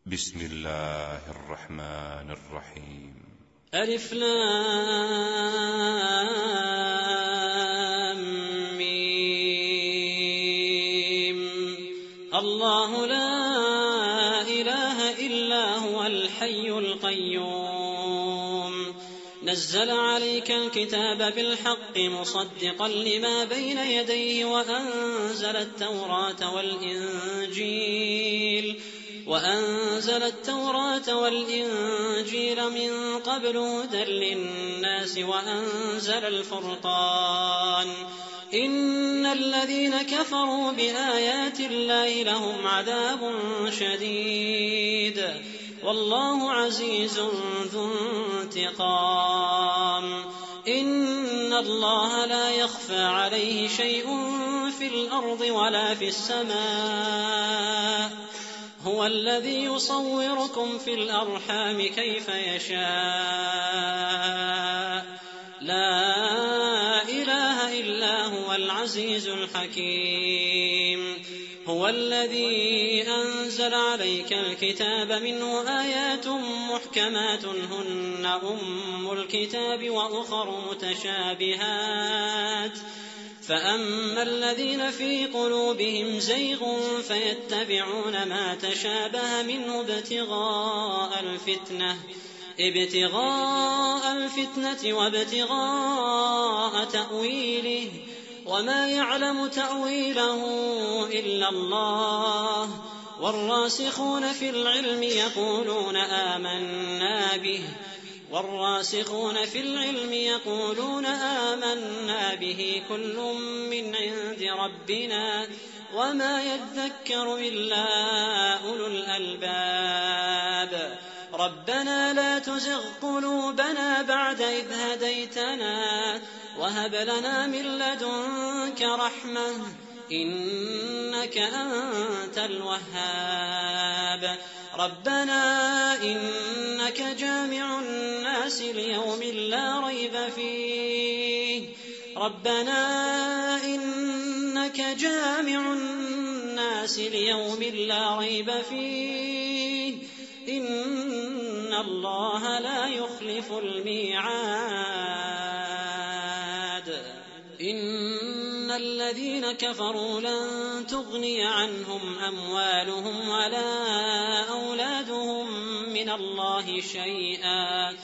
بسم الله الرحمن الرحيم. ألف لام ميم. الله لا إله إلا هو الحي القيوم نزل عليك الكتاب بالحق مصدقا لما بين يديه وأنزل التوراة والإنجيل من قبل هدى للناس وأنزل الفرقان إن الذين كفروا بآيات الله لهم عذاب شديد والله عزيز ذو انتقام. إن الله لا يخفى عليه شيء في الأرض ولا في السماء هو الذي يصوركم في الأرحام كيف يشاء لا إله إلا هو العزيز الحكيم. هو الذي أنزل عليك الكتاب منه آيات محكمات هن أم الكتاب وأخر متشابهات فأما الذين في قلوبهم زيغ فيتبعون ما تشابه منه ابتغاء الفتنة وابتغاء تأويله وما يعلم تأويله إلا الله والراسخون في العلم يقولون آمنا به كل من عند ربنا وما يذكر إلا أولو الألباب. ربنا لا تزغ قلوبنا بعد إذ هديتنا وهب لنا من لدنك رحمة إنك أنت الوهاب. ربنا إنك جامع الناس ليوم لا ريب فيه إن الله لا يخلف الميعاد. إن الذين كفروا لن تغني عنهم أموالهم ولا أولادهم من الله شيئا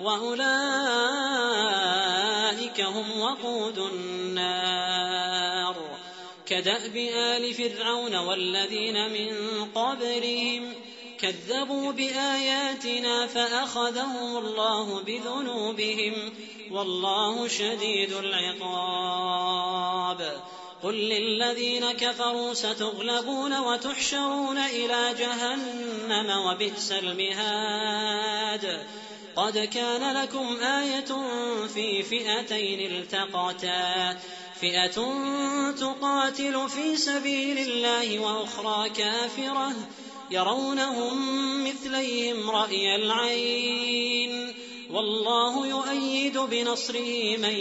وأولئك هم وقود النار. كدأب آل فرعون والذين من قبلهم كذبوا بآياتنا فأخذهم الله بذنوبهم والله شديد العقاب. قل للذين كفروا ستغلبون وتحشرون إلى جهنم وبئس المهاد. قد كان لكم آية في فئتين التقتا فئة تقاتل في سبيل الله وأخرى كافرة يرونهم مثليهم رأي العين والله يؤيد بنصره من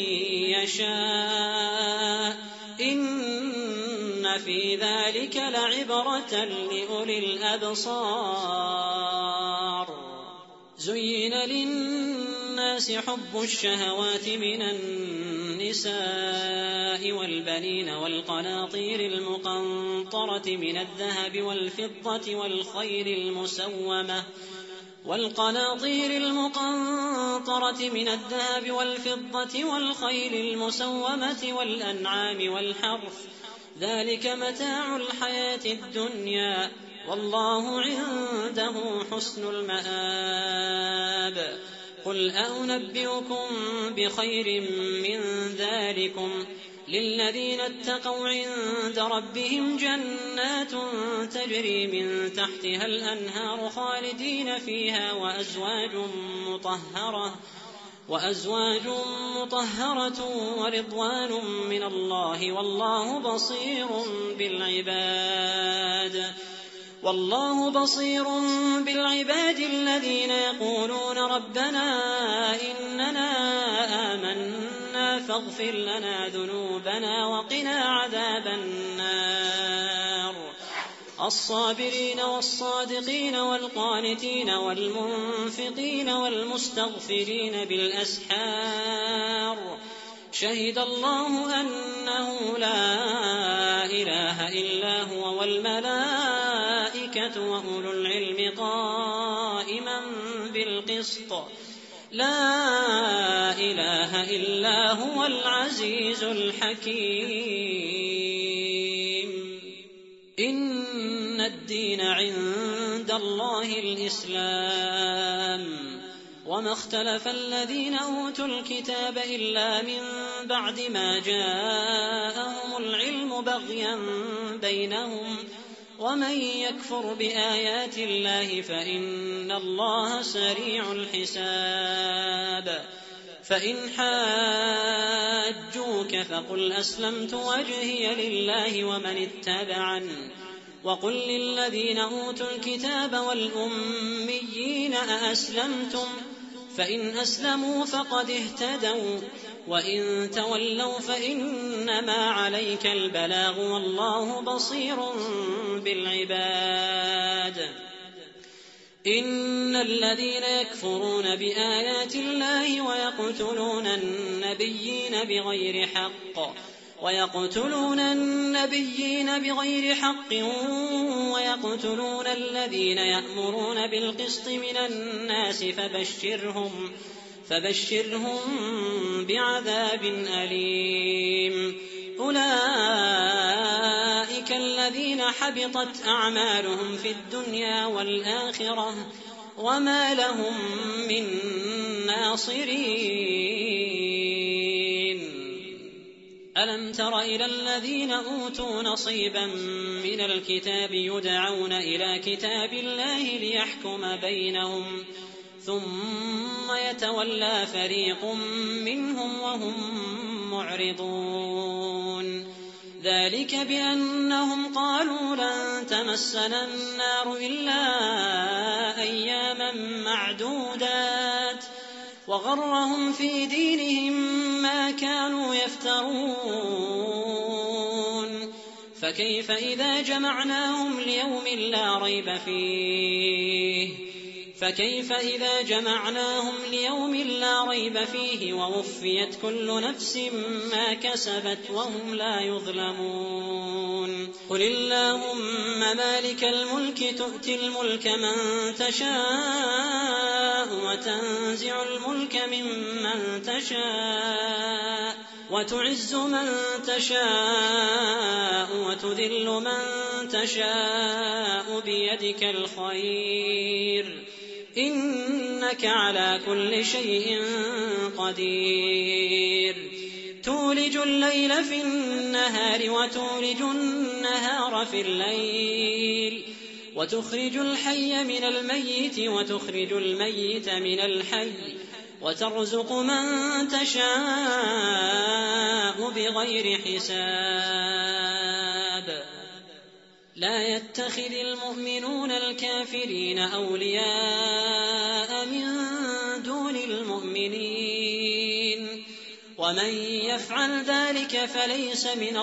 يشاء إن في ذلك لعبرة لأولي الأبصار. زين للناس حب الشهوات من النساء والبنين والقناطير المقنطرة من الذهب والفضة والخيل المسومة والأنعام والحرث ذلك متاع الحياة الدنيا والله عنده حسن المآب. قل أنبئكم بخير من ذلكم للذين اتقوا عند ربهم جنات تجري من تحتها الأنهار خالدين فيها وأزواج مطهرة ورضوان من الله والله بصير بالعباد الذين يقولون ربنا إننا آمنا فاغفر لنا ذنوبنا وقنا عذاب النار. الصابرين والصادقين والقانتين والمنفقين والمستغفرين بالأسحار شهد الله أنه لا إله إلا هو والملائكة وأولو العلم قائما بالقسط لا إله إلا هو العزيز الحكيم إن الدين عند الله الإسلام وما اختلف الذين أوتوا الكتاب إلا من بعد ما جاءهم العلم بغيا بينهم ومن يكفر بآيات الله فإن الله سريع الحساب فإن حاجوك فقل أسلمت وجهي لله ومن اتبعني وقل للذين أوتوا الكتاب والأميين أأسلمتم فإن أسلموا فقد اهتدوا وإن تولوا فإنما عليك البلاغ والله بصير بالعباد إن الذين يكفرون بآيات الله ويقتلون النبيين بغير حق ويقتلون الذين يأمرون بالقسط من الناس فبشرهم بعذاب أليم أولئك الذين حبطت أعمالهم في الدنيا والآخرة وما لهم من ناصرين ألم تر إلى الذين أوتوا نصيبا من الكتاب يدعون إلى كتاب الله ليحكم بينهم ثم يتولى فريق منهم وهم معرضون ذلك بأنهم قالوا لن تمسنا النار إلا أياما معدودات وغرهم في دينهم ما كانوا يفترون فكيف إذا جمعناهم ليوم لا ريب فيه ووفيت كل نفس ما كسبت وهم لا يظلمون قل اللهم مالك الملك تؤتي الملك من تشاء وتنزع الملك ممن تشاء وتعز من تشاء وتذل من تشاء بيدك الخير إنك على كل شيء قدير تولج الليل في النهار وتولج النهار في الليل وتخرج الحي من الميت وتخرج الميت من الحي وترزق من تشاء بغير حساب لا يتخذ المؤمنون الكافرين أولياء من دون المؤمنين ومن يفعل ذلك فليس من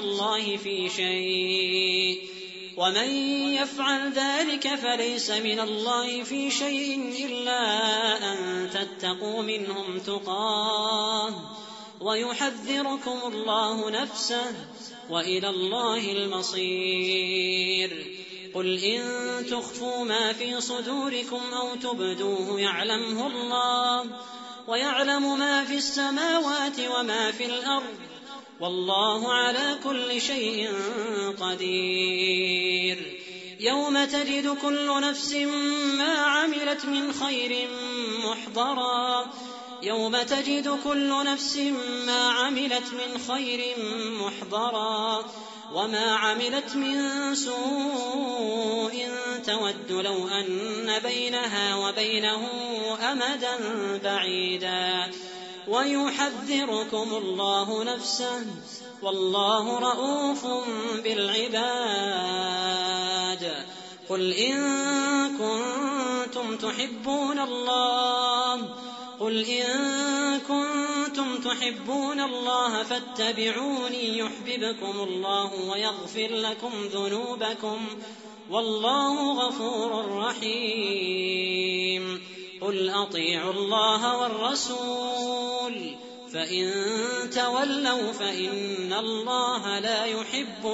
الله في شيء إلا أن تتقوا منهم تقاه ويحذركم الله نفسه وإلى الله المصير قل إن تخفوا ما في صدوركم أو تبدوه يعلمه الله ويعلم ما في السماوات وما في الأرض والله على كل شيء قدير يوم تجد كل نفس ما عملت من خير محضرا وما عملت من سوء تود لو أن بينها وبينه أمدا بعيدا ويحذركم الله نفسه والله رءوف بالعباد قل إن كنتم تحبون الله فاتبعوني يحببكم الله ويغفر لكم ذنوبكم والله غفور رحيم. قل أطيعوا الله والرسول فإن تولوا فإن الله لا يحب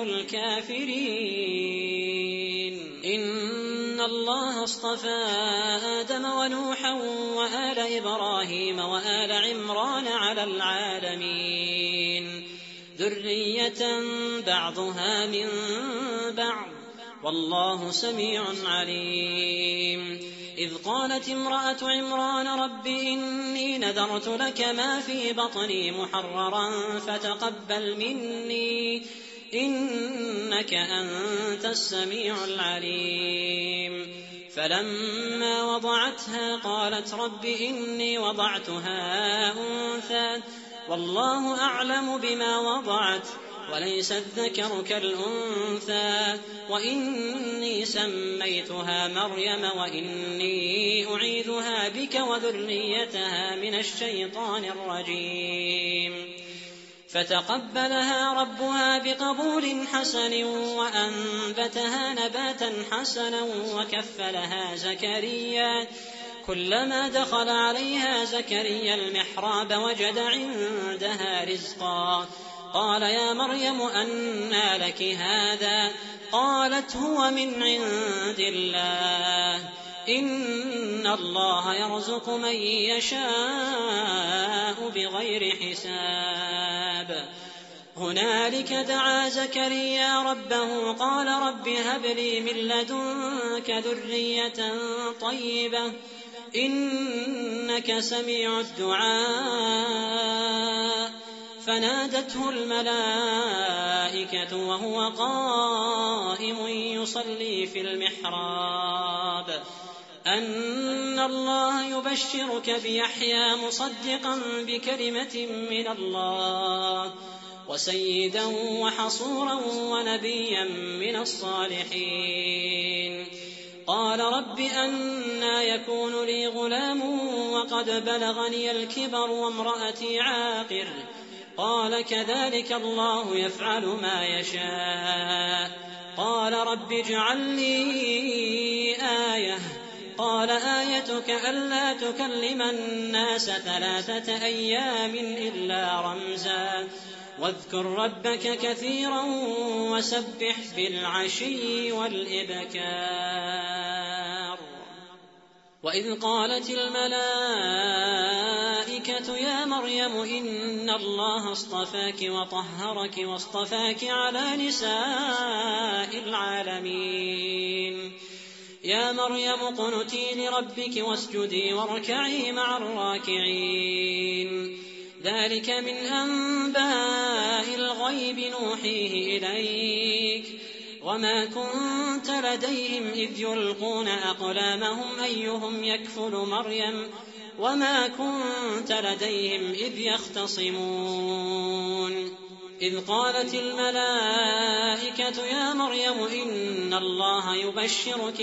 الكافرين. إن الله اصطفى آدم ونوحا وآل إبراهيم وآل عمران على العالمين ذرية بعضها من بعض والله سميع عليم. إذ قالت امرأة عمران رب إني نذرت لك ما في بطني محررا فتقبل مني إنك أنت السميع العليم. فلما وضعتها قالت رب إني وضعتها أنثى والله أعلم بما وضعت وليس الذكر كالأنثى وإني سميتها مريم وإني أعيذها بك وذريتها من الشيطان الرجيم. فتقبلها ربها بقبول حسن وأنبتها نباتا حسنا وكفلها زكريا. كلما دخل عليها زكريا المحراب وجد عندها رزقا قال يا مريم أنى لك هذا؟ قالت هو من عند الله إن الله يرزق من يشاء بغير حساب. هنالك دعا زكريا ربه قال رب هب لي من لدنك ذرية طيبة إنك سميع الدعاء. فنادته الملائكة وهو قائم يصلي في المحراب أن الله يبشرك بيحيى مصدقا بكلمة من الله وسيدا وحصورا ونبيا من الصالحين. قال رب أنى يكون لي غلام وقد بلغني الكبر وامرأتي عاقر؟ قال كذلك الله يفعل ما يشاء. قال رب اجعل لي آية. قال آيتك ألا تكلم الناس 3 أيام إلا رمزا واذكر ربك كثيرا وسبح بالعشي والإبكار. وإذ قالت الملائكة يا مريم إن الله اصطفاك وطهرك واصطفاك على نساء العالمين. يا مريم اقنتي لربك واسجدي واركعي مع الراكعين. ذلك من أنباء الغيب نوحيه إليك وما كنت لديهم إذ يلقون أقلامهم أيهم يكفل مريم وما كنت لديهم إذ يختصمون. إذ قالت الملائكة يا مريم إن الله يبشرك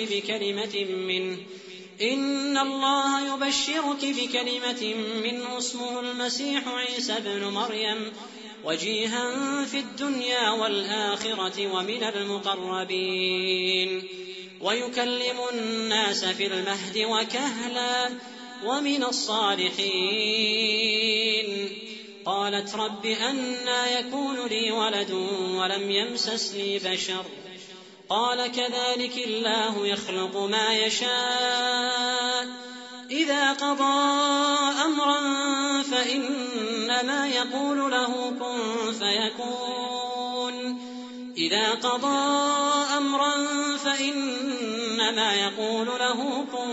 بكلمة منه اسمه المسيح عيسى ابن مريم وجيها في الدنيا والآخرة ومن المقربين ويكلم الناس في المهد وكهلا ومن الصالحين. قالت رب أنى يكون لي ولد ولم يمسسني بشر؟ قال كذلك الله يخلق ما يشاء إذا قضى أمرا فإنما يقول له كن فيكون. إذا قضى أمرا فإنما يقول له كن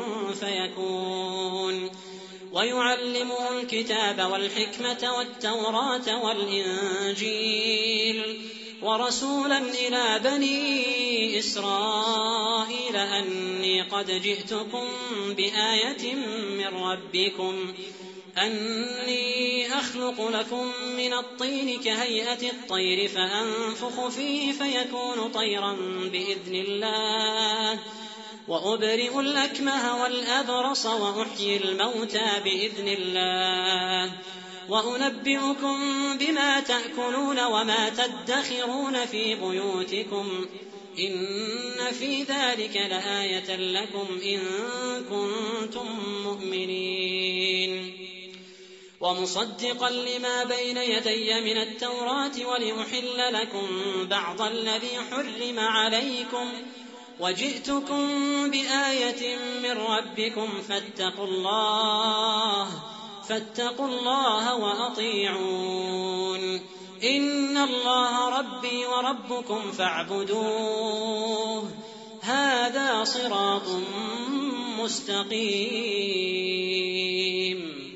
فيكون. ويعلمه الكتاب والحكمة والتوراة والإنجيل ورسولا إلى بني إسرائيل أني قد جئتكم بآية من ربكم أني أخلق لكم من الطين كهيئة الطير فأنفخ فيه فيكون طيرا بإذن الله وأبرئ الأكمه والأبرص وأحيي الموتى بإذن الله وأنبئكم بما تأكلون وما تدخرون في بيوتكم إن في ذلك لآية لكم إن كنتم مؤمنين ومصدقا لما بين يدي من التوراة ولأحل لكم بعض الذي حرم عليكم وجئتكم بآية من ربكم فاتقوا الله وأطيعون إن الله ربي وربكم فاعبدوه هذا صراط مستقيم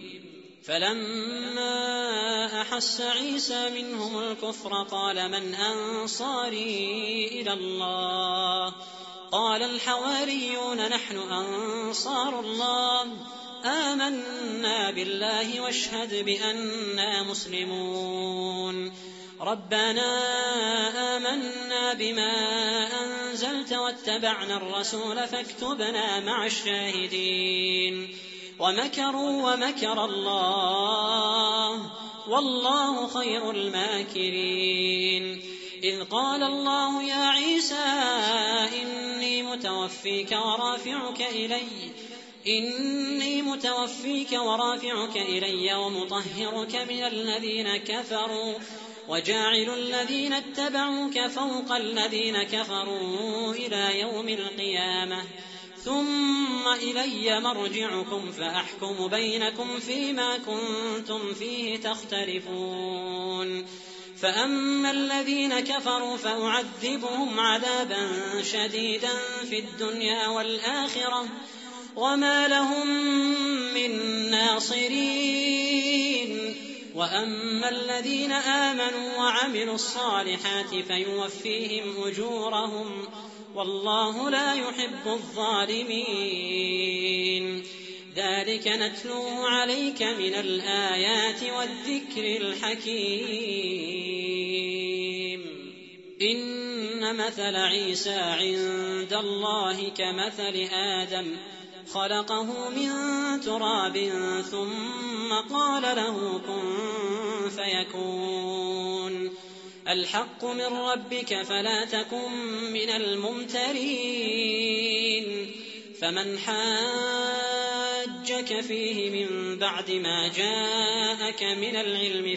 فلما أحس عيسى منهم الكفر قال من أنصاري إلى الله قال الحواريون نحن أنصار الله آمنا بالله واشهد بأننا مسلمون ربنا آمنا بما أنزلت واتبعنا الرسول فاكتبنا مع الشاهدين ومكروا ومكر الله والله خير الماكرين إذ قال الله يا عيسى إني متوفيك ورافعك إلي ومطهرك من الذين كفروا وجاعل الذين اتبعوك فوق الذين كفروا إلى يوم القيامة ثم إلي مرجعكم فأحكم بينكم فيما كنتم فيه تختلفون فأما الذين كفروا فأعذبهم عذابا شديدا في الدنيا والآخرة وما لهم من ناصرين وأما الذين آمنوا وعملوا الصالحات فيوفيهم أجورهم والله لا يحب الظالمين ذلك نتلوه عليك من الآيات والذكر الحكيم إن مثل عيسى عند الله كمثل آدم خلقه من تراب ثم قال له كن فيكون الحق من ربك فلا تكن من الممترين فمن حاجك فيه من بعد ما جاءك من العلم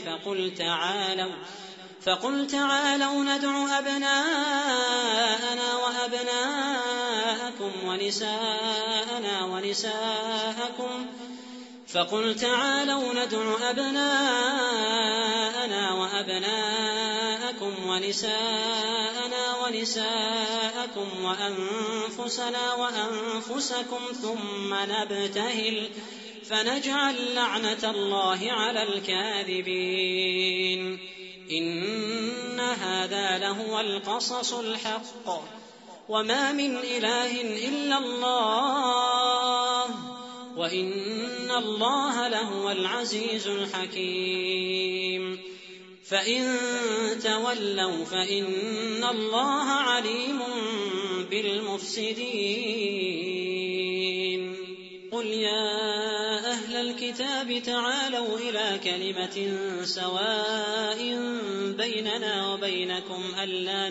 فقل تعالوا ندع أبناءنا وأبناءكم ونساءنا ونساءكم وأنفسنا وأنفسكم ثم نبتهل فنجعل لعنة الله على الكاذبين إن هذا لهو القصص الحق وما من إله إلا الله وإن الله لهو العزيز الحكيم فإن تولوا فإن الله عليم بالمفسدين قل يا أهل الكتاب تعالوا إلى كلمة سواء بيننا وبينكم ألا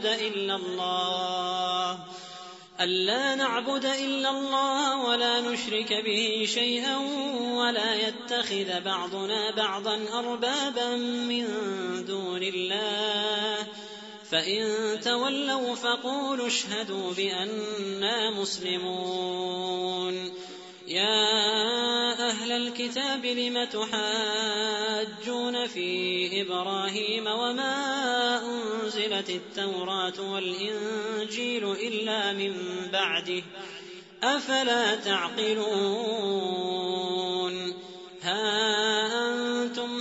نعبد إلا الله ولا نشرك به شيئا ولا يتخذ بعضنا بعضا أربابا من دون الله فإن تولوا فقولوا اشهدوا بأننا مسلمون يا أهل الكتاب لم تحاجون في إبراهيم وما أنزلت التوراة والإنجيل إلا من بعده أفلا تعقلون ها أنتم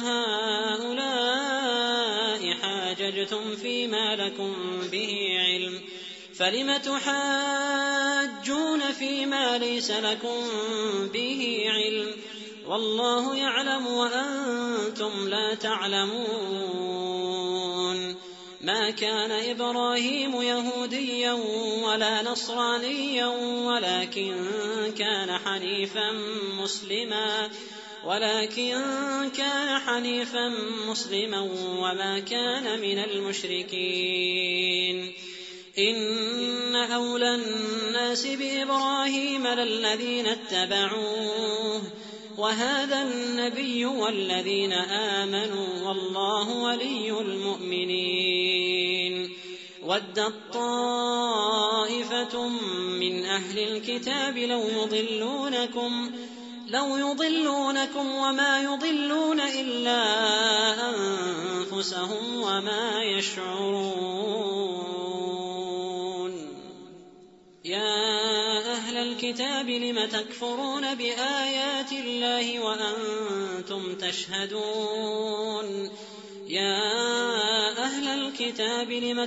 هؤلاء حاججتم فيما لكم به علم فلم تحاجون فيما ليس لكم به علم والله يعلم وأنتم لا تعلمون ما كان إبراهيم يهوديا ولا نصرانيا ولكن كان حنيفا مسلما وما كان من المشركين إن أولى الناس بإبراهيم للذين اتبعوه وهذا النبي والذين آمنوا والله ولي المؤمنين. ودت طائفة من أهل الكتاب لو يضلونكم وما يضلون إلا أنفسهم وما يشعرون. يا أهل الكتاب لم تكفرون بآيات الله وأنتم تشهدون. يا أهل الكتاب لم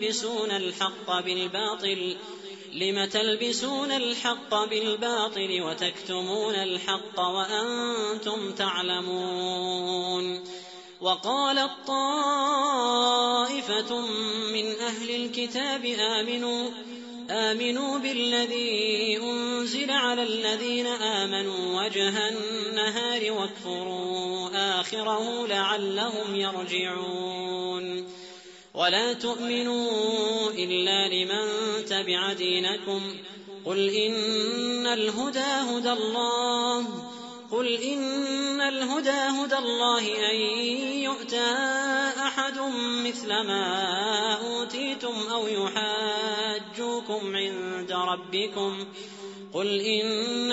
تلبسون الحق بالباطل وتكتمون الحق وأنتم تعلمون. وقالت طائفة من أهل الكتاب آمنوا بالذي أنزل على الذين آمنوا وجه النهار واكفروا آخره لعلهم يرجعون. ولا تؤمنوا إلا لمن تبع دينكم قل إن الهدى هدى الله أن يؤتى أحد مثل ما أوتيتم أو يحاجوكم عند ربكم قل إن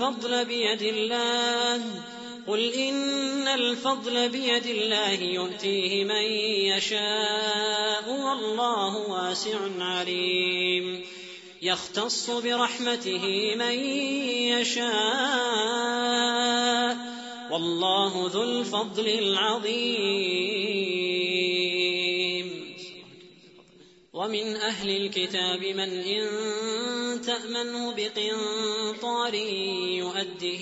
الفضل بيد الله يؤتيه من يشاء والله واسع عليم. يختص برحمته من يشاء والله ذو الفضل العظيم. ومن أهل الكتاب من إن تأمنه بقنطار يؤده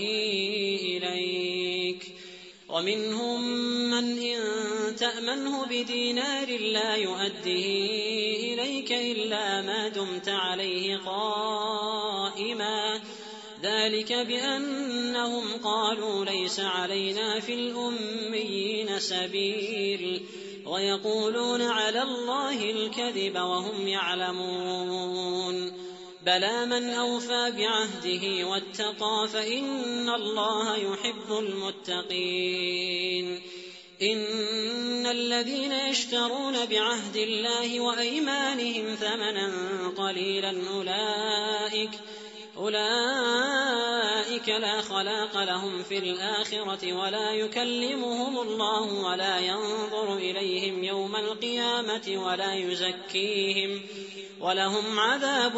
إليك ومنهم من إن تأمنه بدينار لا يؤده إليك إلا ما دمت عليه قائما ذلك بأنهم قالوا ليس علينا في الأميين سبيل ويقولون على الله الكذب وهم يعلمون. بلى من أوفى بعهده واتقى فإن الله يحب المتقين. إن الذين يشترون بعهد الله وأيمانهم ثمنا قليلا أولئك لا خلاق لهم في الآخرة ولا يكلمهم الله ولا ينظر إليهم يوم القيامة ولا يزكيهم ولهم عذاب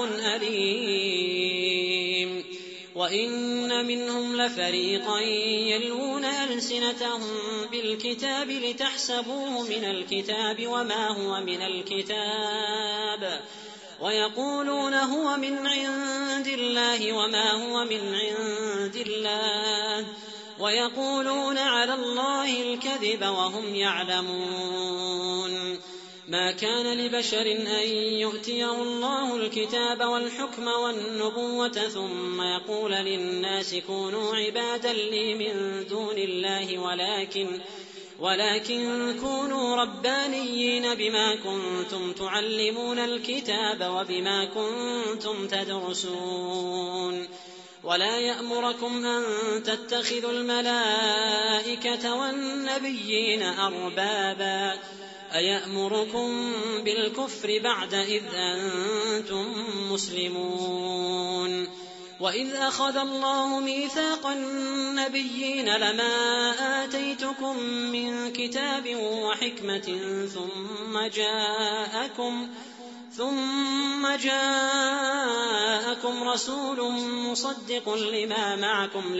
أليم. وإن منهم لفريقا يلوون ألسنتهم بالكتاب لتحسبوه من الكتاب وما هو من الكتاب ويقولون هو من عند الله وما هو من عند الله ويقولون على الله الكذب وهم يعلمون. ما كان لبشر أن يؤتيه الله الكتاب والحكم والنبوة ثم يقول للناس كونوا عبادا لي من دون الله ولكن كونوا ربانيين بما كنتم تعلمون الكتاب وبما كنتم تدرسون. ولا يأمركم أن تتخذوا الملائكة والنبيين أربابا أيأمركم بالكفر بعد إذ أنتم مسلمون. وإذ أخذ الله ميثاق النبيين لما آتيتكم من كتاب وحكمة ثم جاءكم رسول مصدق لما معكم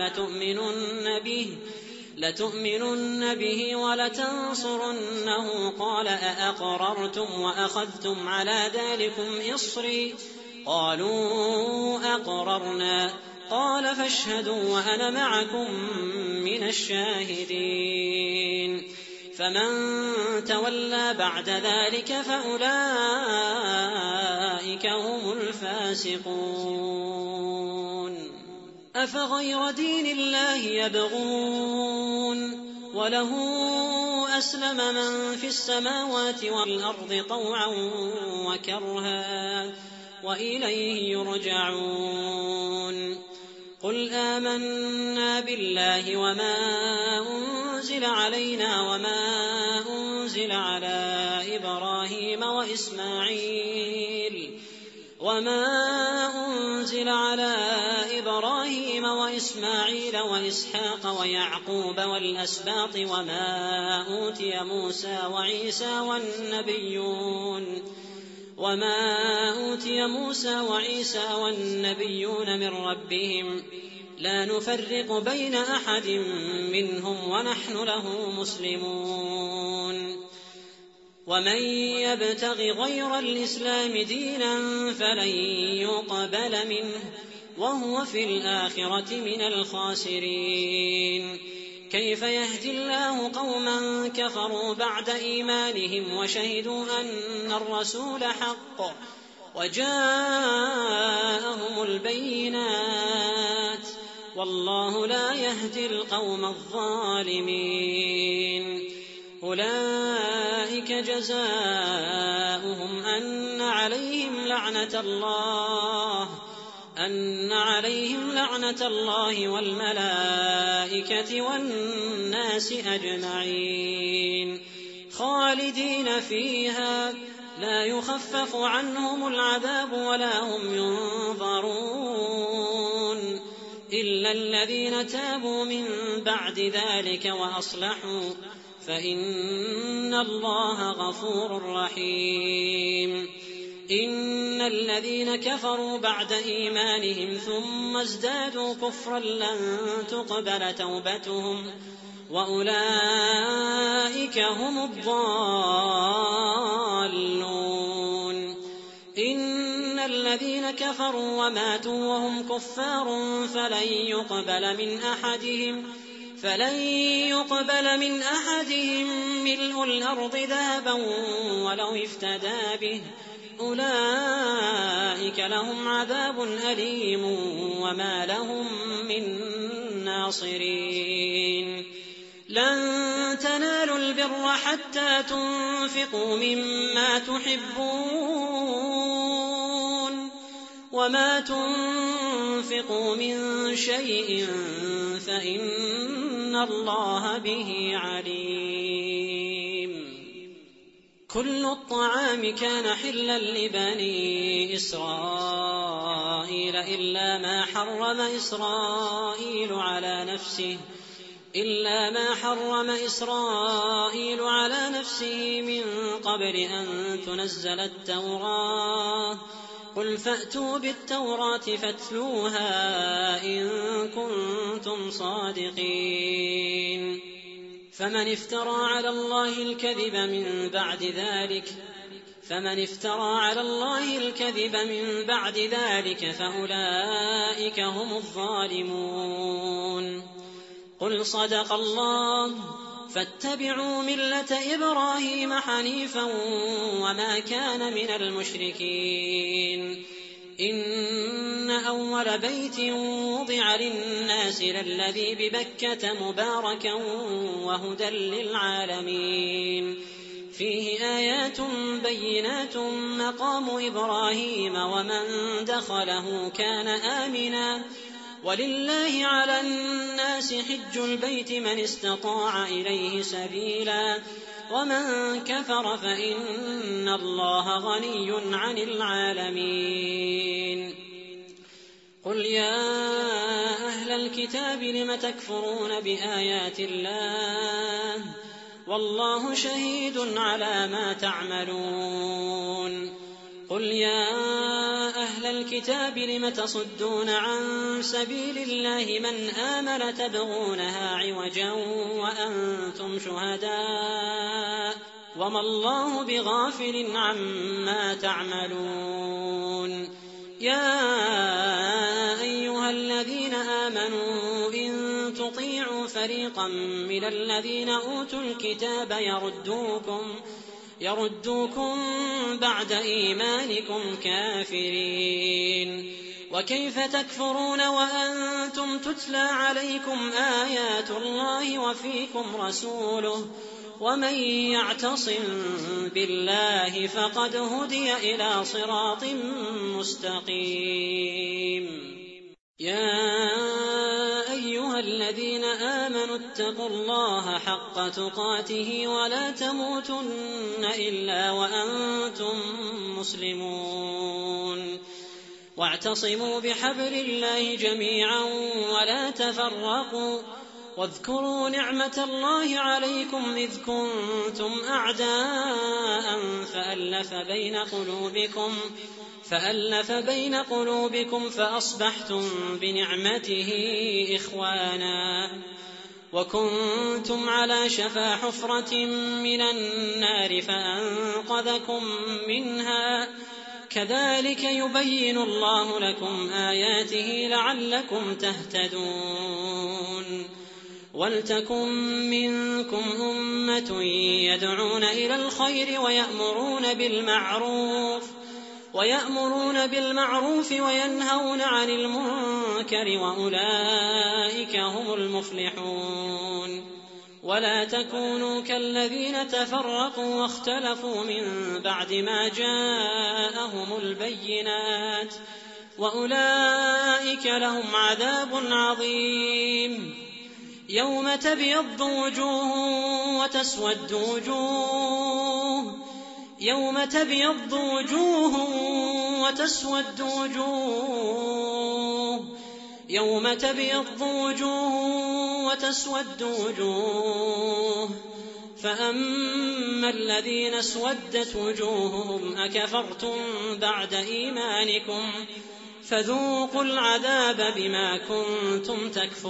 لتؤمنن به ولتنصرنه قال أأقررتم وأخذتم على ذلكم إصري قالوا أقررنا قال فاشهدوا وأنا معكم من الشاهدين. فمن تولى بعد ذلك فأولئك هم الفاسقون. أفغير دين الله يبغون وله أسلم من في السماوات والأرض طوعا وكرها وإليه يرجعون. قل آمنا بالله وما أنزل علينا وما أنزل على إبراهيم وإسماعيل وإسحاق ويعقوب والأسباط وما أوتي موسى وعيسى والنبيون من ربهم لا نفرق بين أحد منهم ونحن له مسلمون. ومن يبتغ غير الإسلام دينا فلن يقبل منه وهو في الآخرة من الخاسرين. كيف يهدي الله قوما كفروا بعد إيمانهم وشهدوا أن الرسول حق وجاءهم البينات والله لا يهدي القوم الظالمين. أولئك جزاؤهم أن عليهم لعنة الله والملائكة والناس أجمعين خالدين فيها لا يخفف عنهم العذاب ولا هم ينظرون إلا الذين تابوا من بعد ذلك وأصلحوا فإن الله غفور رحيم. إن الذين كفروا بعد إيمانهم ثم ازدادوا كفرا لن تقبل توبتهم وأولئك هم الضالون. إن الذين كفروا وماتوا وهم كفار فلن يقبل من أحدهم ملء الأرض ذهبا ولو افتدى به أولئك لهم عذاب أليم وما لهم من ناصرين. لن تنالوا البر حتى تنفقوا مما تحبون وما تنفقوا من شيء فإن الله به عليم. كل الطعام كان حلا لبني إسرائيل إلا ما حرم إسرائيل على نفسه من قبل أن تنزل التوراة. قل فأتوا بالتوراة فاتلوها إن كنتم صادقين. فمن افترى على الله الكذب من بعد ذلك فأولئك هم الظالمون. قل صدق الله فاتبعوا ملة إبراهيم حنيفا وما كان من المشركين. إن أول بيت وضع للناس للذي ببكة مباركا وهدى للعالمين فيه آيات بينات مقام إبراهيم ومن دخله كان آمنا ولله على الناس حج البيت من استطاع إليه سبيلا ومن كفر فإن الله غني عن العالمين. قل يا أهل الكتاب لم تكفرون بآيات الله والله شهيد على ما تعملون. قل يا أهل الكتاب لم تصدون عن سبيل الله من آمن تبغونها عوجا وأنتم شهداء وما الله بغافل عما تعملون. يا أيها الذين آمنوا إن تطيعوا فريقا من الذين أوتوا الكتاب يردوكم بعد إيمانكم كافرين وكيف تكفرون وأنتم تتلى عليكم آيات الله وفيكم رسوله ومن يعتصم بالله فقد هدي إلى صراط مستقيم. يا أيها الذين آمنوا اتقوا الله حق تقاته ولا تموتن إلا وأنتم مسلمون واعتصموا بحبل الله جميعا ولا تفرقوا واذكروا نعمة الله عليكم إذ كنتم أعداء فألف بين قلوبكم فأصبحتم بنعمته إخوانا وكنتم على شفا حفرة من النار فأنقذكم منها كذلك يبين الله لكم آياته لعلكم تهتدون. ولتكن منكم أمة يدعون إلى الخير ويأمرون بالمعروف وينهون عن المنكر وأولئك هم المفلحون. ولا تكونوا كالذين تفرقوا واختلفوا من بعد ما جاءهم البينات وأولئك لهم عذاب عظيم. يوم تبيض وجوه وتسود وجوه فأما الذين اسودت وجوههم أكفرتم بعد إيمانكم فذوقوا العذاب بما كنتم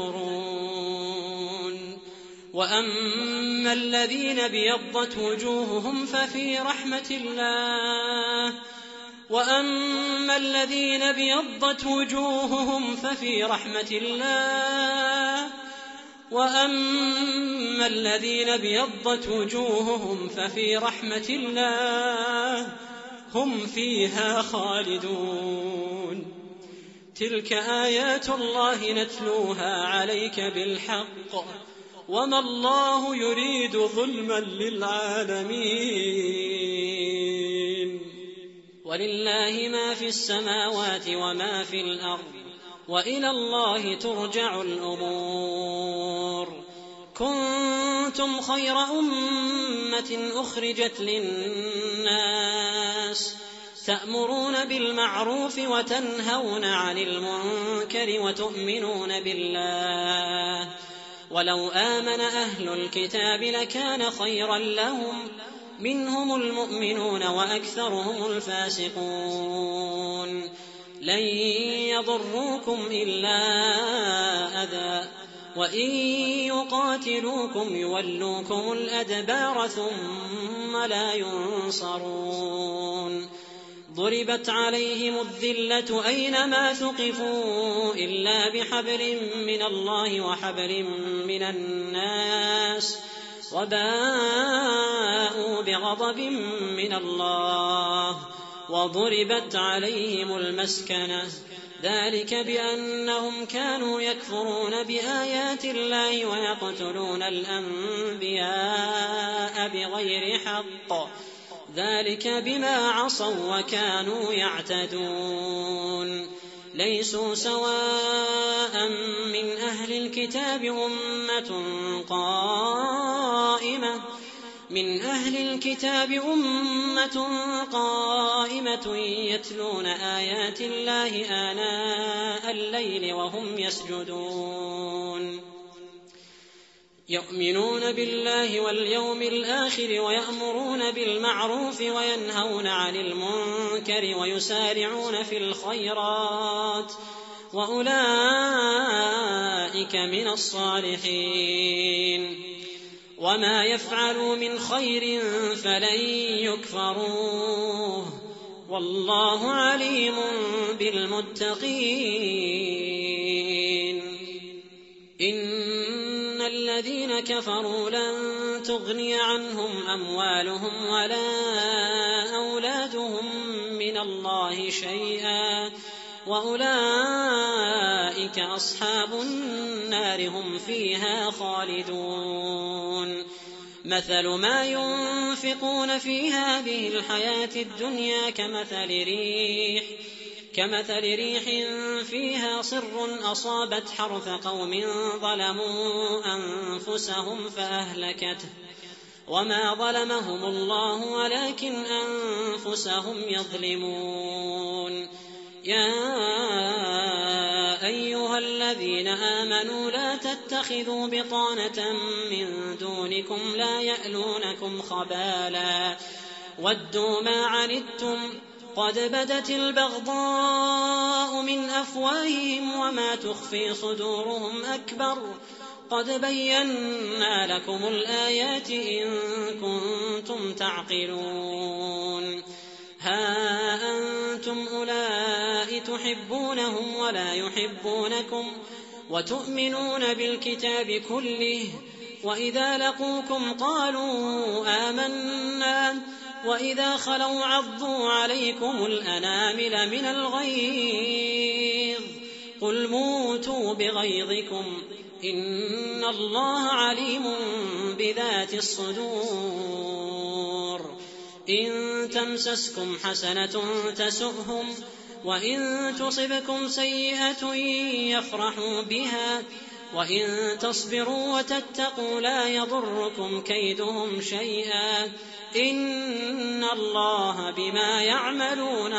تكفرون. وأما الذين ابيضت وجوههم ففي رحمة الله هم فيها خالدون. تلك آيات الله نتلوها عليك بالحق وما الله يريد ظلما للعالمين. ولله ما في السماوات وما في الأرض وإلى الله ترجع الأمور. كنتم خير أمة أخرجت للناس تأمرون بالمعروف وتنهون عن المنكر وتؤمنون بالله ولو آمن أهل الكتاب لكان خيرا لهم منهم المؤمنون وأكثرهم الفاسقون. لن يضروكم إلا أذى وإن يقاتلوكم يولوكم الأدبار ثم لا ينصرون. ضربت عليهم الذلة أينما ثقفوا إلا بحبل من الله وحبل من الناس وباءوا بغضب من الله وضربت عليهم المسكنة ذلك بأنهم كانوا يكفرون بآيات الله ويقتلون الأنبياء بغير حق ذلك بما عصوا وكانوا يعتدون. ليسوا سواء من أهل الكتاب أمة قائمة يتلون آيات الله آناء الليل وهم يسجدون يؤمنون بالله واليوم الآخر ويأمرون بالمعروف وينهون عن المنكر ويسارعون في الخيرات وأولئك من الصالحين. وما يفعلوا من خير فلن يكفروه والله عليم بالمتقين. إن الذين كفروا لن تغني عنهم أموالهم ولا أولادهم من الله شيئا وأولئك أصحاب النار هم فيها خالدون مثل ما ينفقون في هذه الحياة الدنيا كمثل ريح فيها صر أصابت حرث قوم ظلموا أنفسهم فأهلكته وما ظلمهم الله ولكن أنفسهم يظلمون يا أيها الذين آمنوا لا تتخذوا بطانة من دونكم لا يألونكم خبالا ودوا ما عنتم قد بدت البغضاء من أفواههم وما تخفي صدورهم أكبر قد بينا لكم الآيات إن كنتم تعقلون ها أنتم أولئك تحبونهم ولا يحبونكم وتؤمنون بالكتاب كله وإذا لقوكم قالوا آمنا وإذا خلوا عضوا عليكم الأنامل من الغيظ قل موتوا بغيظكم إن الله عليم بذات الصدور إن تمسسكم حسنة تسؤهم وإن تصبكم سيئة يفرحوا بها وإن تصبروا وتتقوا لا يضركم كيدهم شيئا إن الله بما يعملون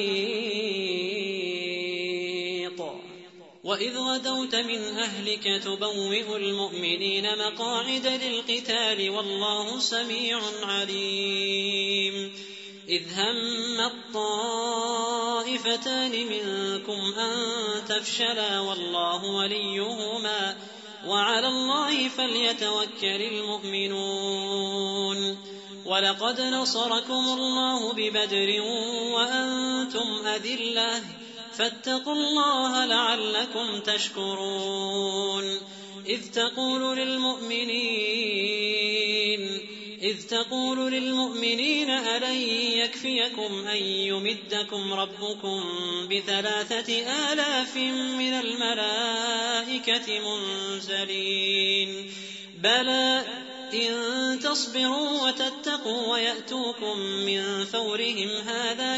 محيط وإذ غدوت من أهلك تبوئ المؤمنين مقاعد للقتال والله سميع عليم إذ هم الطائفتان منكم أن تفشلا والله وليهما وعلى الله فليتوكل المؤمنون ولقد نصركم الله ببدر وأنتم أذلة فاتقوا الله لعلكم تشكرون إذ تقول للمؤمنين ألن يكفيكم أن يمدكم ربكم ب3,000 من الملائكة منزلين بلى إن تصبروا وتتقوا ويأتوكم من فورهم هذا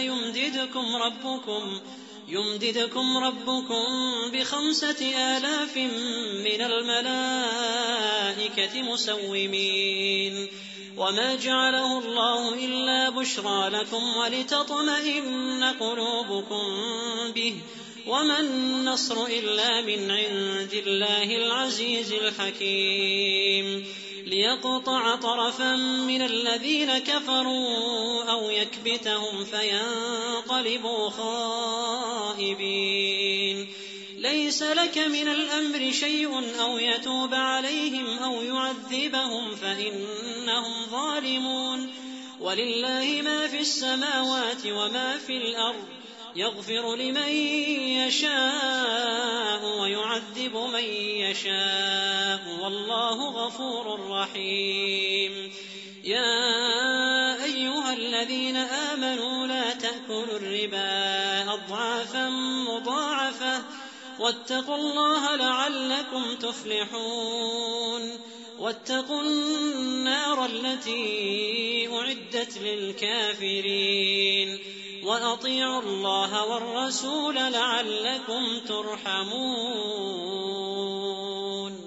يمددكم ربكم ب5,000 من الملائكة مسومين وما جعله الله إلا بشرى لكم ولتطمئن قلوبكم به وما النصر إلا من عند الله العزيز الحكيم ليقطع طرفا من الذين كفروا أو يكبتهم فينقلبوا خائبين ليس لك من الأمر شيء أو يتوب عليهم أو يعذبهم فإنهم ظالمون ولله ما في السماوات وما في الأرض يغفر لمن يشاء ويعذب من يشاء والله غفور رحيم يا أيها الذين آمنوا لا تأكلوا الربا أضعافا مضاعفة واتقوا الله لعلكم تفلحون واتقوا النار التي أعدت للكافرين وأطيعوا الله والرسول لعلكم ترحمون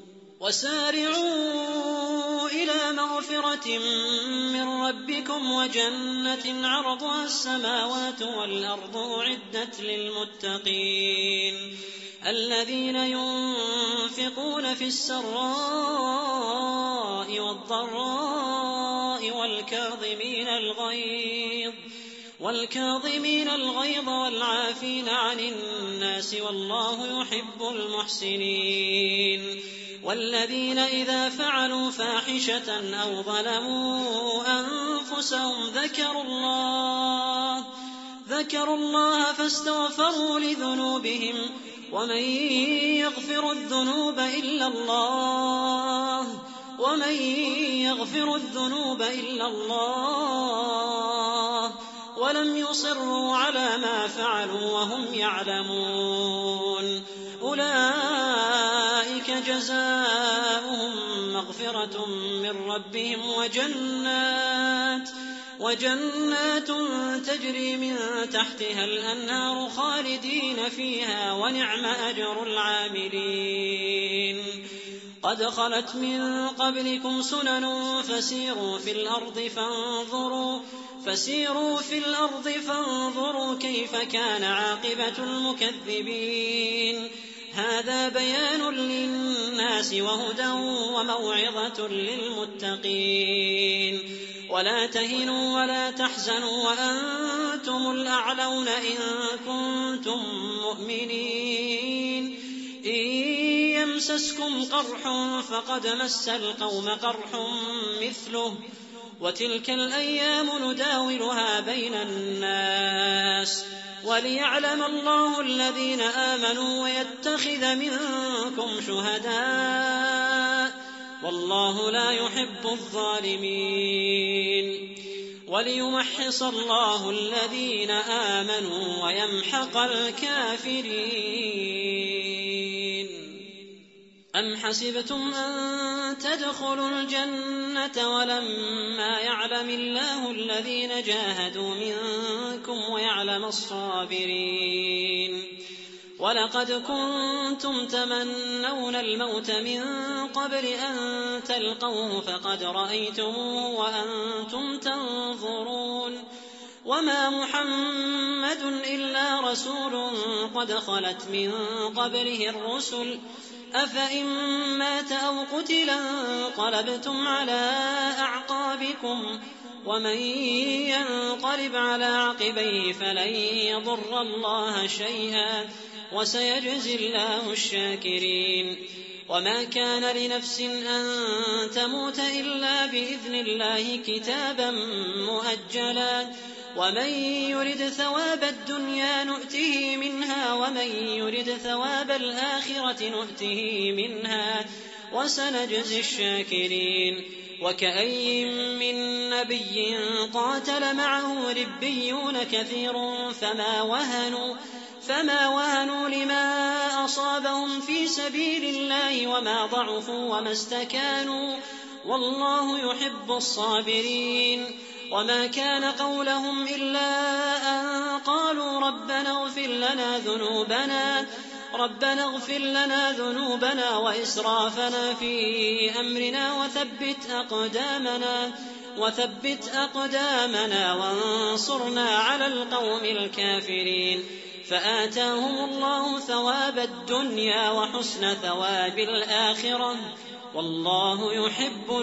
وسارعوا إلى مغفرة من ربكم وجنة عرضها السماوات والأرض أعدت للمتقين الذين ينفقون في السراء والضراء والكاظمين الغيظ والعافين عن الناس والله يحب المحسنين والذين إذا فعلوا فاحشة أو ظلموا أنفسهم ذكروا الله فاستغفروا لذنوبهم ومن يغفر الذنوب إلا الله ولم يصروا على ما فعلوا وهم يعلمون أولئك جزاؤهم مغفرة من ربهم وجنات تجري من تحتها الأنهار خالدين فيها ونعم أجر العاملين قد خلت من قبلكم سنن فسيروا في الأرض فانظروا كيف كان عاقبة المكذبين هذا بيان للناس وهدى وموعظة للمتقين ولا تهنوا ولا تحزنوا وأنتم الأعلون إن كنتم مؤمنين إن يمسسكم قرح فقد مس القوم قرح مثله وتلك الأيام نداولها بين الناس وليعلم الله الذين آمنوا ويتخذ منكم شهداء والله لا يحب الظالمين وليمحص الله الذين آمنوا ويمحق الكافرين أم حسبتم أن تدخلوا الجنة ولما يعلم الله الذين جاهدوا منكم ويعلم الصابرين ولقد كنتم تمنون الموت من قبل أن تلقوه فقد رأيتموه وأنتم تنظرون وما محمد إلا رسول قد خلت من قبله الرسل أفإن مات أو قتلا انقلبتم على أعقابكم ومن ينقلب على عقبيه فلن يضر الله شيئا وسيجزي الله الشاكرين وما كان لنفس أن تموت إلا بإذن الله كتابا مؤجلا ومن يرد ثواب الدنيا نؤته منها ومن يرد ثواب الآخرة نؤته منها وسنجزي الشاكرين وكأي من نبي قاتل معه ربيون كثير فما وهنوا لما أصابهم في سبيل الله وما ضعفوا وما استكانوا والله يحب الصابرين وما كان قولهم إلا أن قالوا ربنا اغفر لنا ذنوبنا وإسرافنا في أمرنا وثبت أقدامنا وانصرنا على القوم الكافرين فآتاهم الله ثواب الدنيا وحسن ثواب الآخرة والله يحب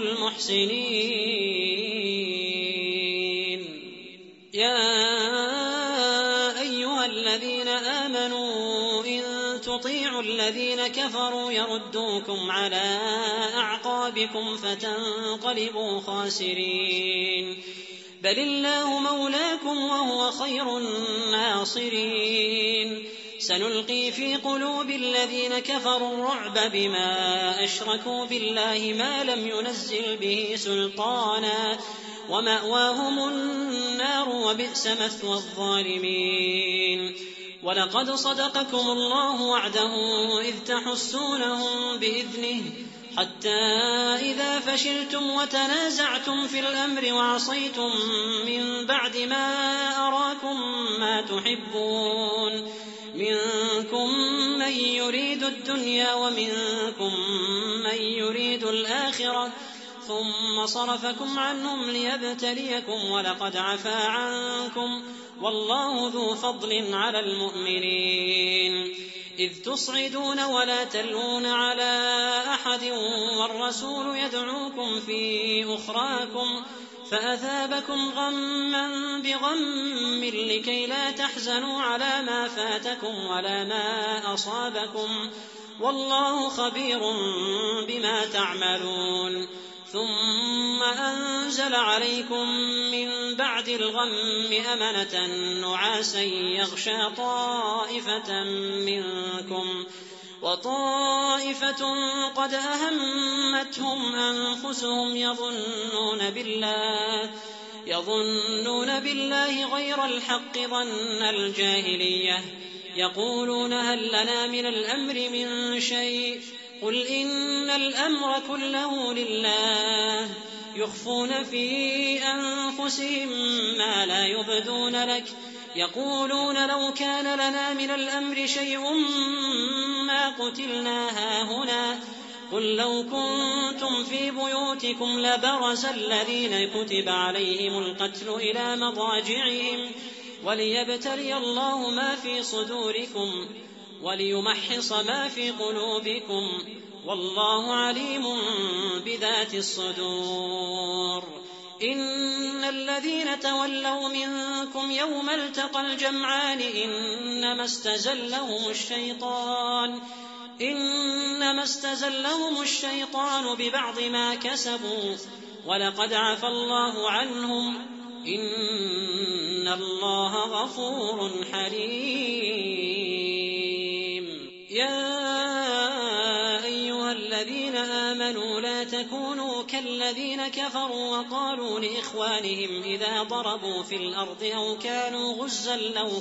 المحسنين يا أيها الذين آمنوا إن تطيعوا الذين كفروا يردوكم على أعقابكم فتنقلبوا خاسرين بل الله مولاكم وهو خير الناصرين سنلقي في قلوب الذين كفروا الرعب بما أشركوا بالله ما لم ينزل به سلطانا ومأواهم النار وبئس مثوى الظالمين ولقد صدقكم الله وعده إذ تحسونهم بإذنه حتى إذا فشلتم وتنازعتم في الأمر وعصيتم من بعد ما أراكم ما تحبون منكم من يريد الدنيا ومنكم من يريد الآخرة ثم صرفكم عنهم ليبتليكم ولقد عفا عنكم والله ذو فضل على المؤمنين إذ تصعدون ولا تلوون على أحد والرسول يدعوكم في أخراكم فأثابكم غما بغم لكي لا تحزنوا على ما فاتكم ولا ما أصابكم والله خبير بما تعملون ثم أنزل عليكم من بعد الغم أمنة نعاسا يغشى طائفة منكم وطائفة قد أهمتهم أنفسهم يظنون بالله غير الحق ظن الجاهلية يقولون هل لنا من الأمر من شيء قل إن الأمر كله لله يخفون في أنفسهم ما لا يبدون لك يقولون لو كان لنا من الأمر شيء ما قتلنا هاهنا قل لو كنتم في بيوتكم لبرز الذين كتب عليهم القتل إلى مضاجعهم وليبتلي الله ما في صدوركم وليمحص ما في قلوبكم والله عليم بذات الصدور إن الذين تولوا منكم يوم التقى الجمعان إنما استزلهم الشيطان ببعض ما كسبوا ولقد عفى الله عنهم إن الله غفور حليم يا أيها الذين آمنوا لا تكونوا كالذين كفروا وقالوا لإخوانهم إذا ضربوا في الأرض أو كانوا غزا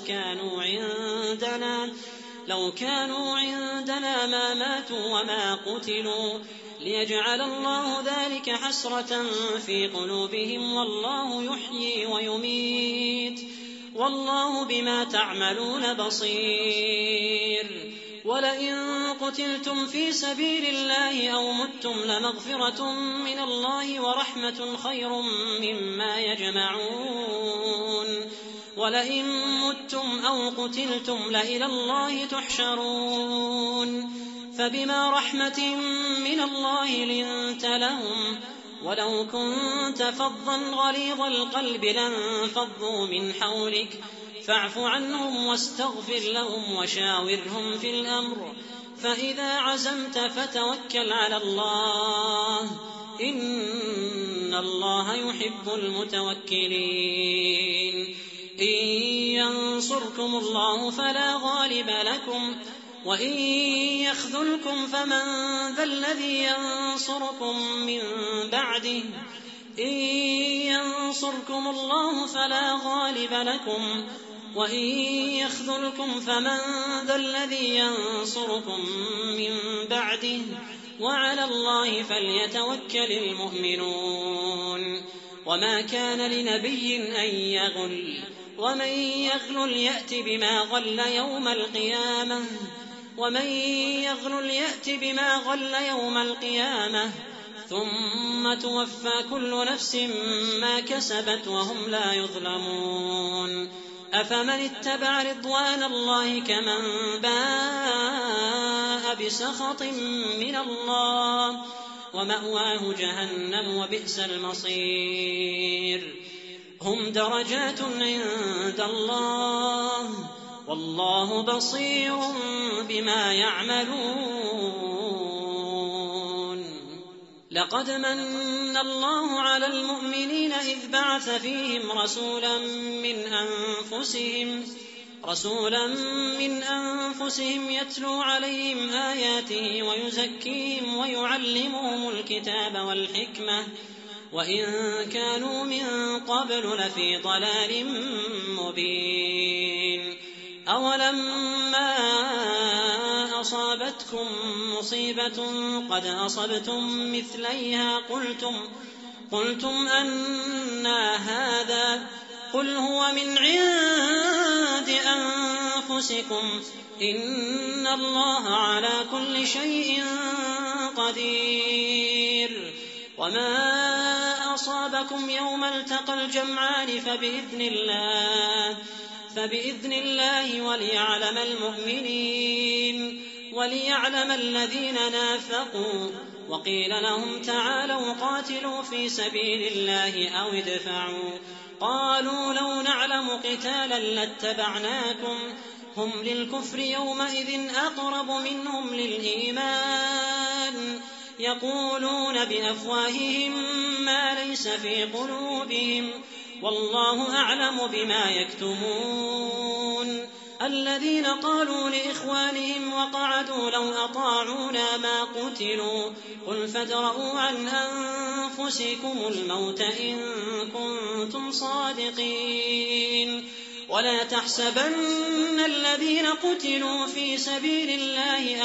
لو كانوا عندنا ما ماتوا وما قتلوا ليجعل الله ذلك حسرة في قلوبهم والله يحيي ويميت والله بما تعملون بصير ولئن قتلتم في سبيل الله أو متم لمغفرة من الله ورحمة خير مما يجمعون ولئن متم أو قتلتم لإلى الله تحشرون فبما رحمة من الله لنت لهم ولو كنت فظا غليظ القلب لانفضوا من حولك فاعف عنهم واستغفر لهم وشاورهم في الأمر فإذا عزمت فتوكل على الله إن الله يحب المتوكلين إن ينصركم الله فلا غالب لكم وإن يخذلكم فمن ذا الذي ينصركم من بعده إن ينصركم الله فلا غالب لكم وإن يخذلكم فمن ذا الذي ينصركم من بعده وعلى الله فليتوكل المؤمنون وما كان لنبي أن يغل ومن يغل يأت بما غل يوم القيامة ثم توفى كل نفس ما كسبت وهم لا يظلمون أفمن اتبع رضوان الله كمن باء بسخط من الله ومأواه جهنم وبئس المصير هم درجات عند الله والله بصير بما يعملون لقد من الله على المؤمنين إذ بعث فيهم رسولا من أنفسهم يتلو عليهم آياته ويزكيهم ويعلمهم الكتاب والحكمة وإن كانوا من قبل لفي ضلال مبين أولما أصابتكم مصيبة قد أصبتم مثليها قلتم أنى هذا قل هو من عند أنفسكم إن الله على كل شيء قدير وما أصابكم يوم التقى الجمعان فبإذن الله وليعلم المؤمنين وليعلم الذين نافقوا وقيل لهم تعالوا قاتلوا في سبيل الله أو ادفعوا قالوا لو نعلم قتالا لاتبعناكم هم للكفر يومئذ أقرب منهم للإيمان يقولون بأفواههم ما ليس في قلوبهم والله أعلم بما يكتمون الذين قالوا لإخوانهم وقعدوا لو أطاعونا ما قتلوا قل فادرءوا عن أنفسكم الموت إن كنتم صادقين ولا تحسبن الذين قتلوا في سبيل الله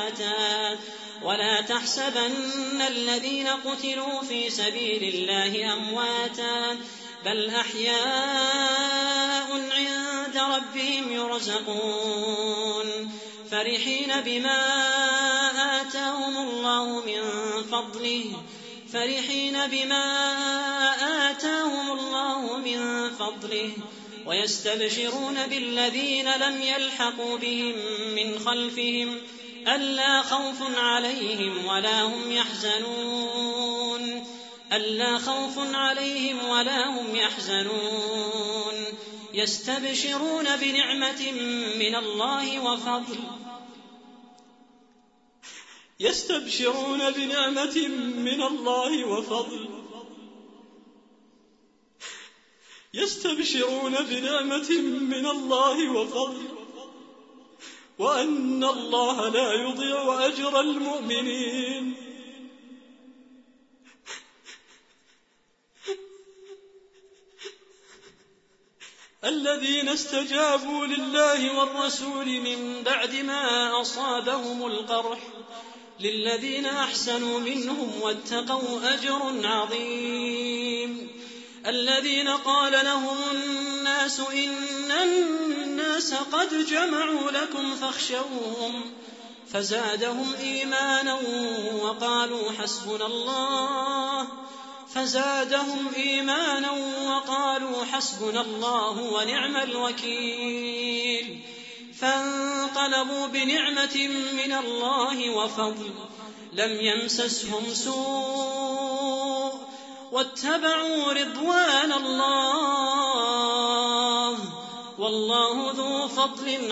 أمواتا بل أحياء عند ربهم يرزقون فرحين بما آتاهم الله من فضله ويستبشرون بالذين لم يلحقوا بهم من خلفهم ألا خوف عليهم ولا هم يحزنون يستبشرون بنعمة من الله وفضل وأن الله لا يضيع أجر المؤمنين الذين استجابوا لله والرسول من بعد ما أصابهم القرح للذين أحسنوا منهم واتقوا أجر عظيم الذين قال لهم الناس إن الناس قد جمعوا لكم فاخشوهم فزادهم إيمانا وقالوا حسبنا الله ونعم الوكيل فانقلبوا بنعمة من الله وفضل لم يمسسهم سوء واتبعوا رضوان الله والله ذو فضل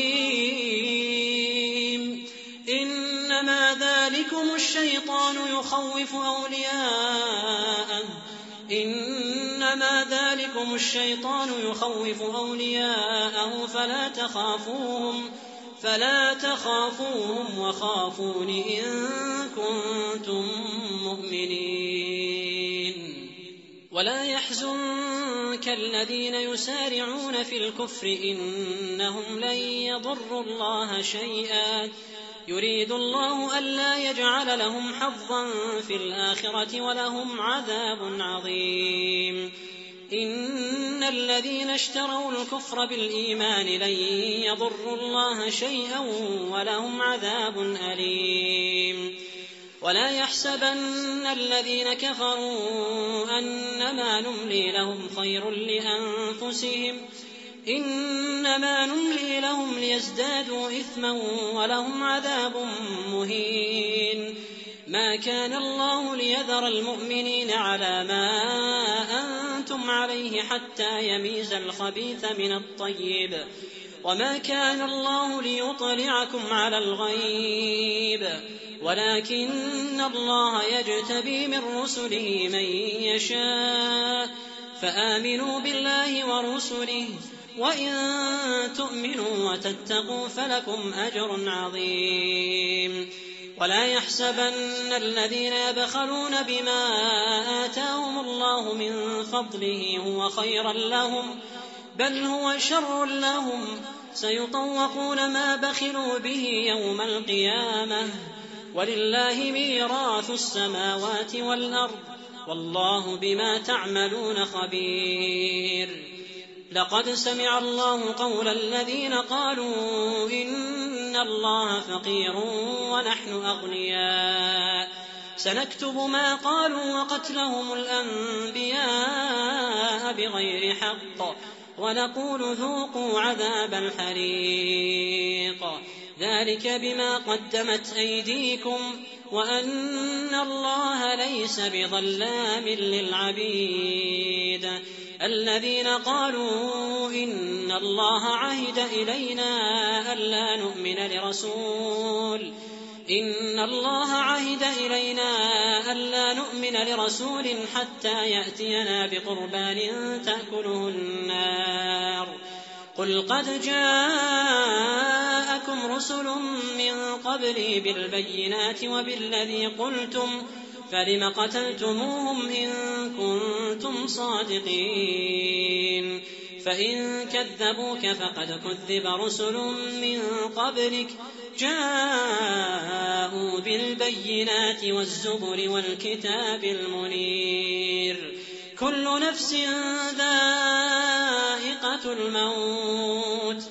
عظيم إنما ذلكم الشيطان يخوف أولياءه فلا تخافوهم وخافون إن كنتم مؤمنين ولا يحزنك الذين يسارعون في الكفر إنهم لن يضروا الله شيئا يريد الله ألا يجعل لهم حظا في الآخرة ولهم عذاب عظيم إن الذين اشتروا الكفر بالإيمان لن يضروا الله شيئا ولهم عذاب أليم ولا يحسبن الذين كفروا أنما نملي لهم خير لأنفسهم إنما نملي لهم ليزدادوا إثما ولهم عذاب مهين ما كان الله ليذر المؤمنين على ما أنتم عليه حتى يميز الخبيث من الطيب وما كان الله ليطلعكم على الغيب ولكن الله يجتبي من رسله من يشاء فآمنوا بالله ورسله وإن تؤمنوا وتتقوا فلكم أجر عظيم ولا يحسبن الذين يبخلون بما آتاهم الله من فضله هو خيرا لهم بل هو شر لهم سيطوقون ما بخلوا به يوم القيامة ولله ميراث السماوات والأرض والله بما تعملون خبير لقد سمع الله قول الذين قالوا إن الله فقير ونحن أغنياء سنكتب ما قالوا وقتلهم الأنبياء بغير حق ونقول ذوقوا عذاب الحريق ذلك بما قدمت أيديكم وأن الله ليس بظلام للعبيد الذين قالوا إن الله عهد إلينا ألا نؤمن لرسول حتى يأتينا بقربان تأكله النار قل قد جاءكم رسل من قبلي بالبينات وبالذي قلتم فلم قتلتموهم إن كنتم صادقين فإن كذبوك فقد كذب رسل من قبلك جاءوا بالبينات والزبر والكتاب المنير كل نفس ذائقة الموت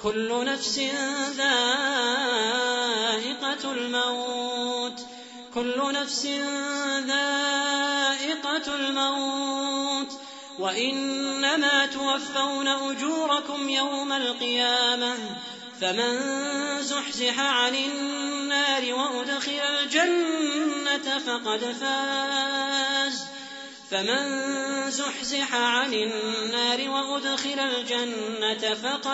وإنما توفون أجوركم يوم القيامة فمن زحزح عن النار وأدخل الجنة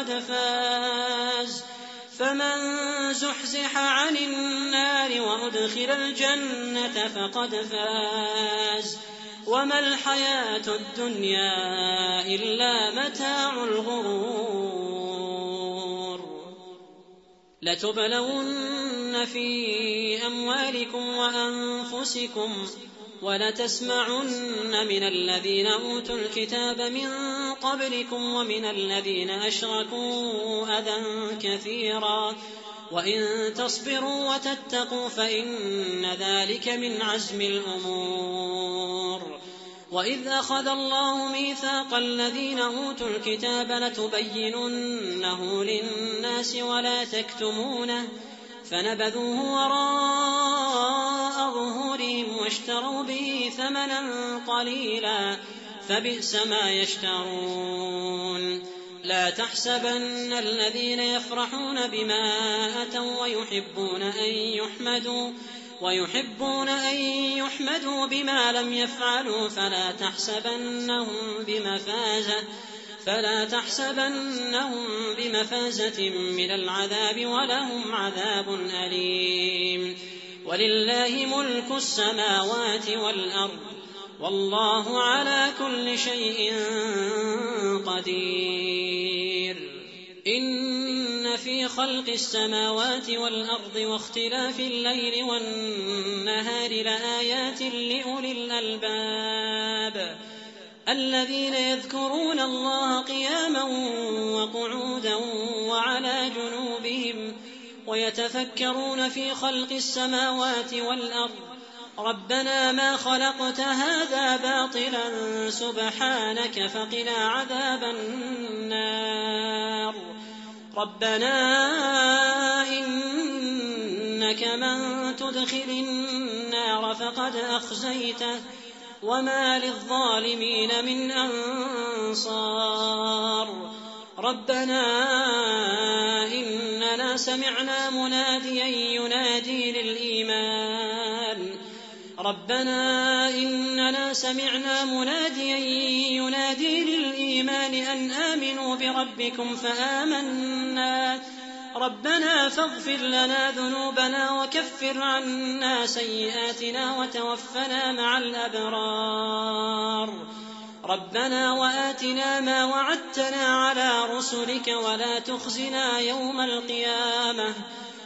فقد فاز وما الحياة الدنيا إلا متاع الغرور لتبلون في أموالكم وأنفسكم ولتسمعن من الذين أوتوا الكتاب من قبلكم ومن الذين أشركوا أذى كثيرا وإن تصبروا وتتقوا فإن ذلك من عزم الأمور وإذ أخذ الله ميثاق الذين أوتوا الكتاب لتبيننه للناس ولا تكتمونه فنبذوه وراء ظهورهم واشتروا به ثمنا قليلا فبئس ما يشترون لا تحسبن الذين يفرحون بما أتوا ويحبون أن يحمدوا بما لم يفعلوا فلا تحسبنهم بمفازة من العذاب ولهم عذاب أليم ولله ملك السماوات والأرض والله على كل شيء قدير إن في خلق السماوات والأرض واختلاف الليل والنهار لآيات لأولي الألباب الذين يذكرون الله قياما وقعودا وعلى جنوبهم ويتفكرون في خلق السماوات والأرض ربنا ما خلقت هذا باطلا سبحانك فقنا عذاب النار ربنا إنك من تدخل النار فقد أخزيته وما للظالمين من أنصار ربنا إننا سمعنا مناديا ينادي للإيمان أن آمنوا بربكم فآمنا ربنا فاغفر لنا ذنوبنا وكفر عنا سيئاتنا وتوفنا مع الأبرار ربنا وآتنا ما وعدتنا على رسلك ولا تخزنا يوم القيامة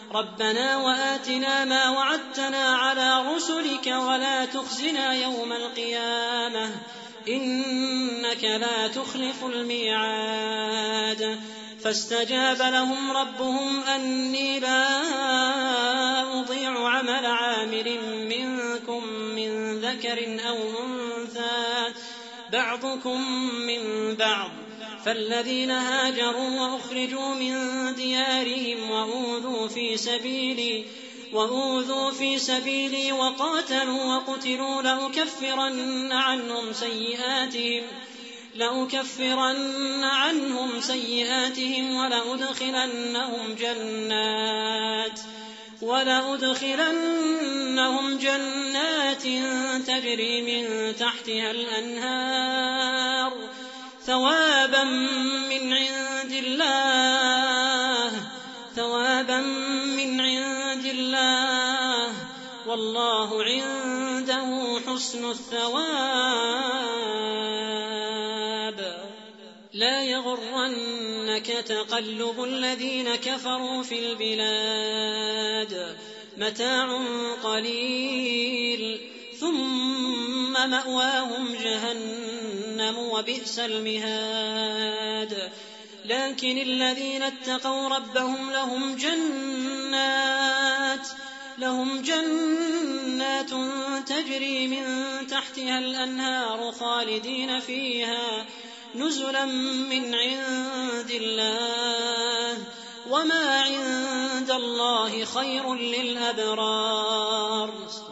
إنك لا تخلف الميعاد فاستجاب لهم ربهم أني لا أضيع عمل عامل منكم من ذكر أو أنثى بعضكم من بعض فالذين هاجروا وأخرجوا من ديارهم وأوذوا في سبيلي وقاتلوا وقتلوا لأكفرن عنهم سيئاتهم ولأدخلنهم جنات تجري من تحتها الأنهار ثوابا من عند الله والله عنده حسن الثواب لا يغرنك تقلب الذين كفروا في البلاد متاع قليل ثم مأواهم جهنم وبئس المهاد لكن الذين اتقوا ربهم لهم جنات تجري من تحتها الأنهار خالدين فيها نزلا من عند الله وما عند الله خير للأبرار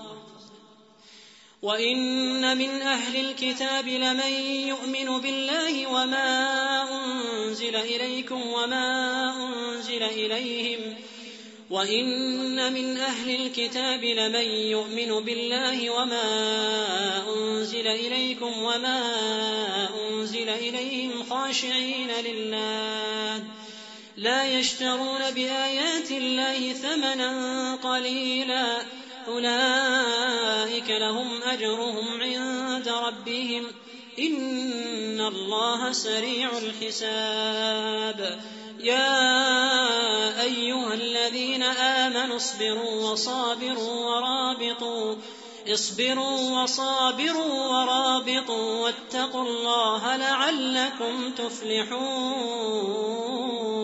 وإن من أهل الكتاب لمن يؤمن بالله وما أنزل إليكم وما أنزل إليهم وإن من أهل الكتاب لمن يؤمن بالله وما أنزل إليكم وما أنزل إليهم خاشعين لله لا يشترون بآيات الله ثمنا قليلا أولئك لهم أجرهم عند ربهم إن الله سريع الحساب يا أيها الذين آمنوا اصبروا وصابروا ورابطوا واتقوا الله لعلكم تفلحون.